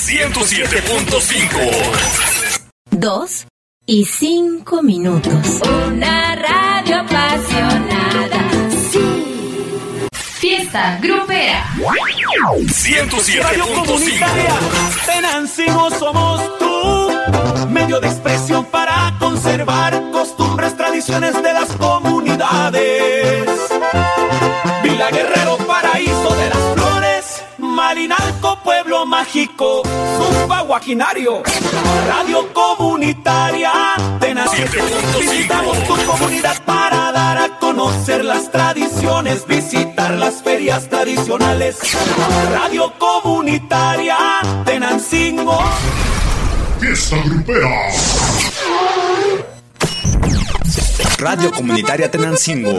107.5. 2 y 5 minutos. Una radio apasionada. Sí. Fiesta grupera. 107.5. Tenancingo somos tú, medio de expresión para conservar costumbres, tradiciones de las comunidades. Vila Guerrero, paraíso de las flores, Malinalco, pueblo mágico, Zumba, Guajinario, radio comunitaria. Tenancingo, visitamos tu comunidad para dar a conocer las tradiciones, visitar las ferias tradicionales. Radio comunitaria Tenancingo. Fiesta grupera. Radio Comunitaria Tenancingo.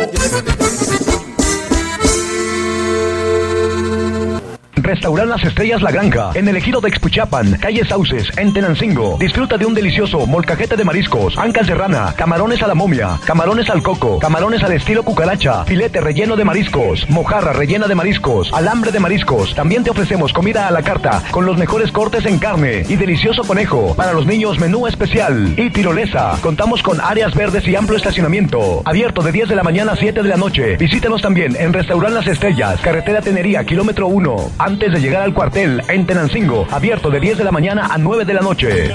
Restaurant Las Estrellas La Granja, en el ejido de Expuchapan, calle Sauces, en Tenancingo. Disfruta de un delicioso molcajete de mariscos, ancas de rana, camarones a la momia, camarones al coco, camarones al estilo cucaracha, filete relleno de mariscos, mojarra rellena de mariscos, alambre de mariscos. También te ofrecemos comida a la carta, con los mejores cortes en carne y delicioso conejo. Para los niños, menú especial y tirolesa. Contamos con áreas verdes y amplio estacionamiento. Abierto de 10 de la mañana a 7 de la noche. Visítanos también en Restaurant Las Estrellas, carretera Tenería, kilómetro 1. Antes de llegar al cuartel, en Tenancingo, abierto de 10 de la mañana a 9 de la noche.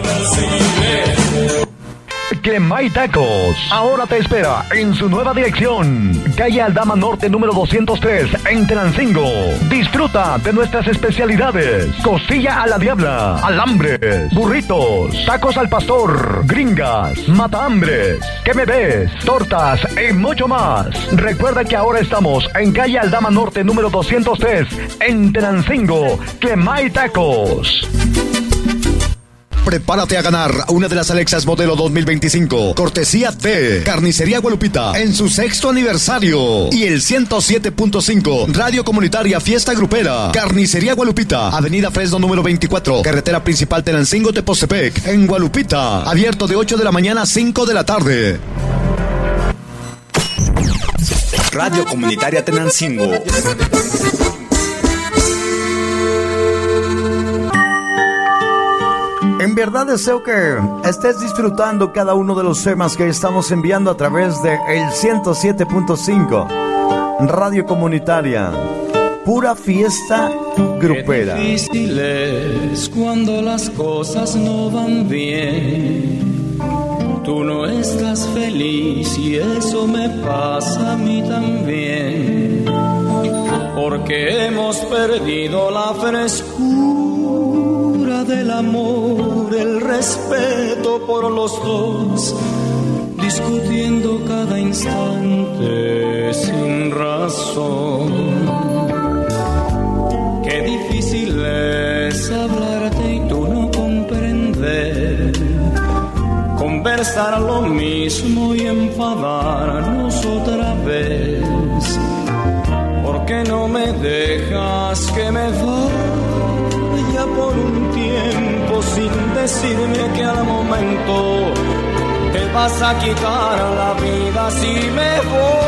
Clemay Tacos, ahora te espera en su nueva dirección, calle Aldama Norte número 203, en Tenancingo. Disfruta de nuestras especialidades: costilla a la diabla, alambres, burritos, tacos al pastor, gringas, matahambres, ¿qué me ves?, tortas y mucho más. Recuerda que ahora estamos en calle Aldama Norte número 203, en Tenancingo. Clemay Tacos. Prepárate a ganar una de las Alexas modelo 2025, cortesía de Carnicería Gualupita, en su 6º aniversario. Y el 107.5, Radio Comunitaria Fiesta Grupera. Carnicería Gualupita, Avenida Fresno número 24, carretera principal Tenancingo-Tepoztepec, en Gualupita. Abierto de 8 de la mañana a 5 de la tarde. Radio Comunitaria Tenancingo. En verdad deseo que estés disfrutando cada uno de los temas que estamos enviando a través de el 107.5 Radio Comunitaria. Pura fiesta grupera. Qué difícil es cuando las cosas no van bien. Tú no estás feliz y eso me pasa a mí también. Porque hemos perdido la frescura del amor, el respeto por los dos, discutiendo cada instante sin razón. Qué difícil es hablarte y tú no comprender, conversar lo mismo y enfadarnos otra vez. ¿Por qué no me dejas que me vaya por un tiempo sin decirme que al momento te vas a quitar la vida si me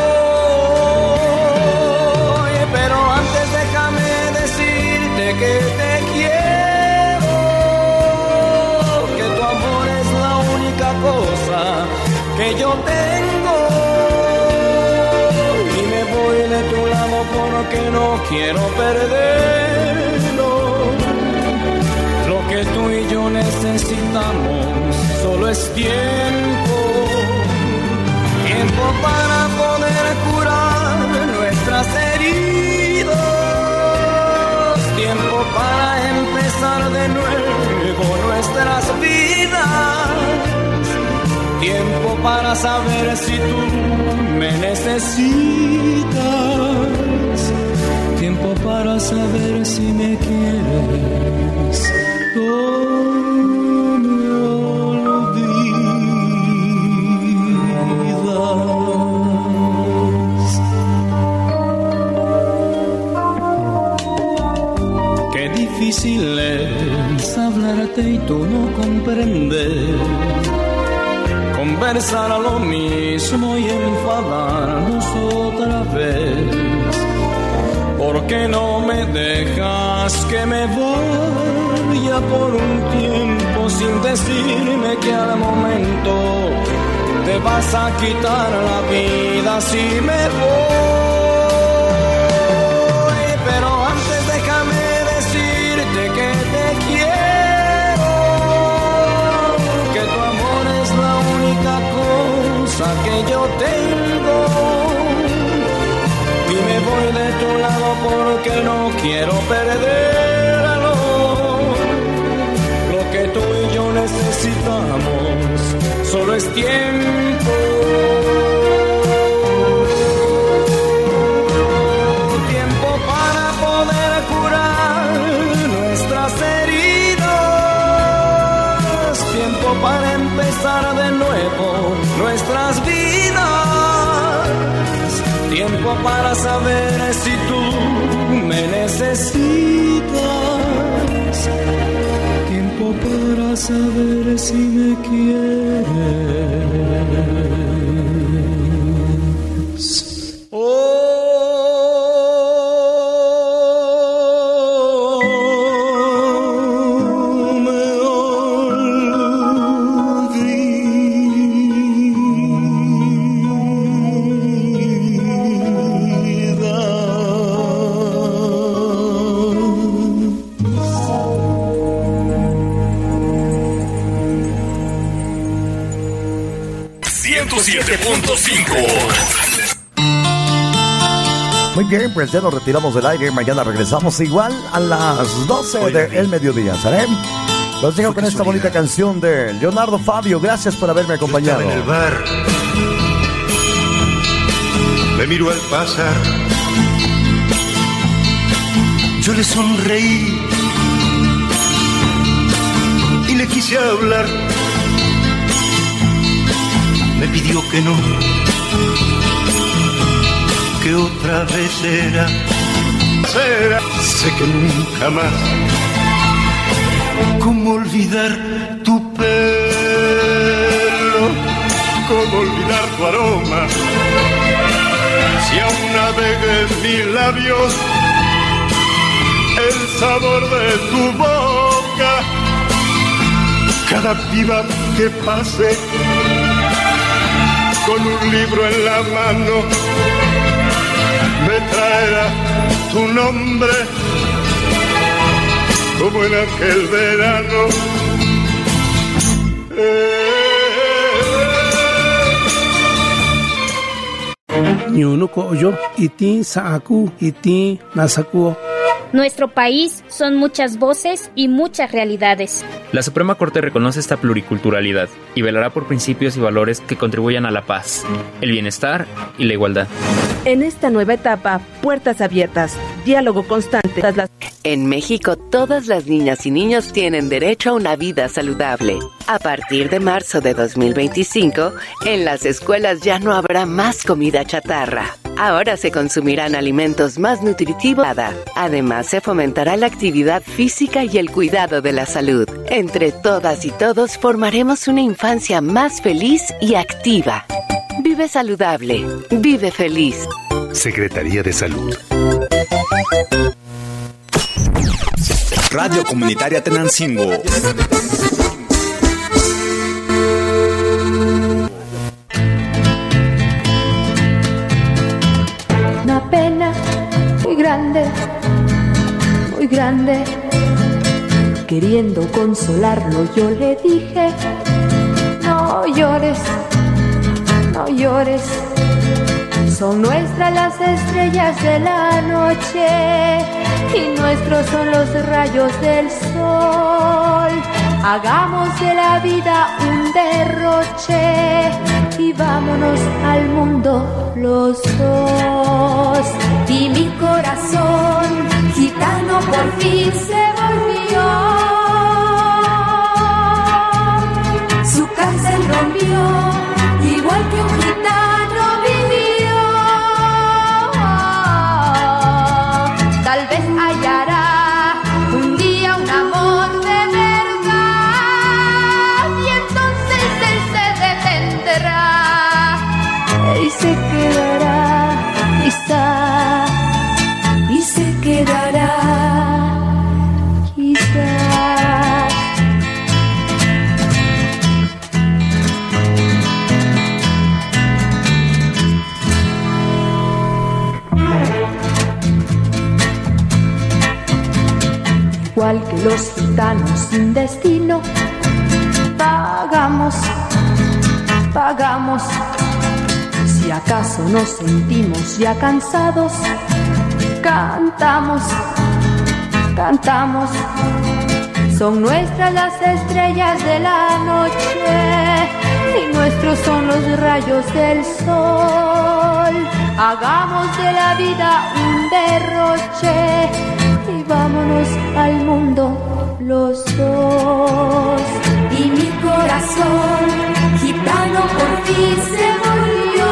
voy? Pero antes déjame decirte que te quiero, que tu amor es la única cosa que yo tengo, y me voy de tu lado porque no quiero perderlo. Lo que tú y yo necesitamos solo es tiempo, tiempo para poder curar nuestras heridas, tiempo para empezar de nuevo nuestras vidas, tiempo para saber si tú me necesitas, tiempo para saber si me quieres. No me olvidas. Qué difícil es hablarte y tú no comprender, conversar a lo mismo y enfadarnos otra vez. ¿Por qué no me dejas que me vaya ya por un tiempo sin decirme que al momento te vas a quitar la vida si me voy. Pero antes déjame decirte que te quiero, que tu amor es la única cosa que yo tengo. Y me voy de tu lado porque no quiero perderlo. Lo que tú y yo necesitamos solo es tiempo. Tiempo para poder curar nuestras heridas. Tiempo para empezar de nuevo nuestras vidas. Tiempo para saber si tú me necesitas. Tiempo para saber si me quieres. Muy bien, pues ya nos retiramos del aire. Mañana regresamos igual a las 12 del mediodía, ¿sale? Los dejo con esta bonita canción de Leonardo Fabio. Gracias por haberme acompañado. Yo estaba en el bar, me miró al pasar, yo le sonreí y le quise hablar. Me pidió que no, que otra vez será. Sé que nunca más. ¿Cómo olvidar tu pelo? ¿Cómo olvidar tu aroma? Si aún navega en mis labios el sabor de tu boca. Cada piba que pase con un libro en la mano me traerá tu nombre como en aquel verano. Ñunuko yo iti saaku iti nasakuo. Nuestro país son muchas voces y muchas realidades. La Suprema Corte reconoce esta pluriculturalidad y velará por principios y valores que contribuyan a la paz, el bienestar y la igualdad. En esta nueva etapa, puertas abiertas, diálogo constante. En México, todas las niñas y niños tienen derecho a una vida saludable. A partir de marzo de 2025, en las escuelas ya no habrá más comida chatarra. Ahora se consumirán alimentos más nutritivos. Además, se fomentará la actividad física y el cuidado de la salud. Entre todas y todos formaremos una infancia más feliz y activa. Vive saludable, vive feliz. Secretaría de Salud. Radio Comunitaria Tenancingo. Una pena muy grande, muy grande. Queriendo consolarlo, yo le dije: no llores, no llores. Son nuestras las estrellas de la noche y nuestros son los rayos del sol. Hagamos de la vida un derroche y vámonos al mundo los dos. Y mi corazón gitano por fin se volvió. Su cárcel rompió, igual que un gitano vivió. Tal vez hallará un día un amor de verdad y entonces él se detendrá y se quedará quizá y se quedará los gitanos sin destino. Pagamos, pagamos. Si acaso nos sentimos ya cansados, cantamos, cantamos. Son nuestras las estrellas de la noche y nuestros son los rayos del sol. Hagamos de la vida un derroche y vámonos al mundo los dos. Y mi corazón gitano por fin se volvió.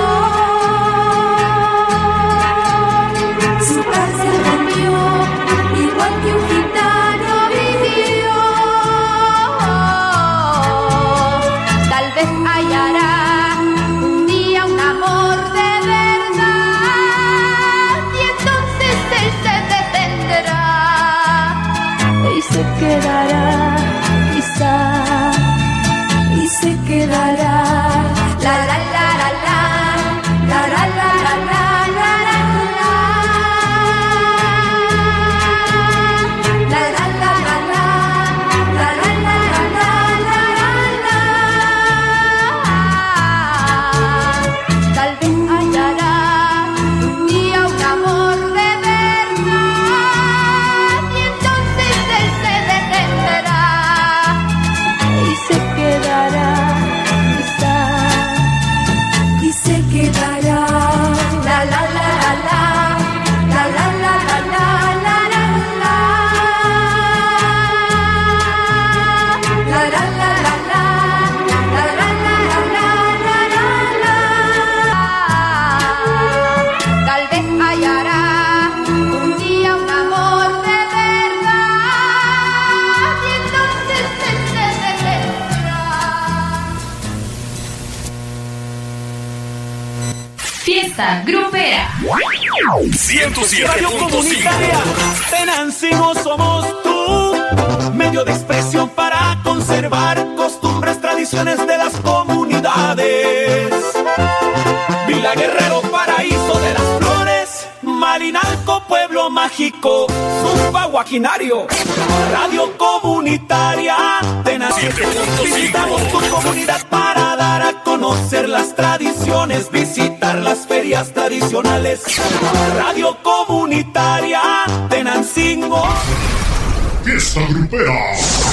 Su cárcel rompió, igual que un gitano vivió. Tal vez hallará un día un amor de verdad y entonces él se detendrá y se quedará, quizá, y se quedará. La la la la la, la la la la la, la la la, la la la la, la la la la, tal vez hallará un día un amor de verdad y entonces él se detendrá y se quedará, quizá, y se quedará. La la la la la, la la la la la, la la la, la la la la la, la la la la, tal vez hallará un día un amor de verdad y entonces él se detendrá. Fiesta grupera. 107.5 Radio Comunitaria Tenancingo somos tú, medio de expresión para conservar costumbres, tradiciones de las comunidades. Vila Guerrero, paraíso de las flores, Malinalco, pueblo mágico, Zumba, Guajinario. Radio Comunitaria Tenancingo, visitamos tu comunidad para dar a conocer las tradiciones, visitar las ferias tradicionales. Radio Comunitaria Tenancingo. Fiesta grupera.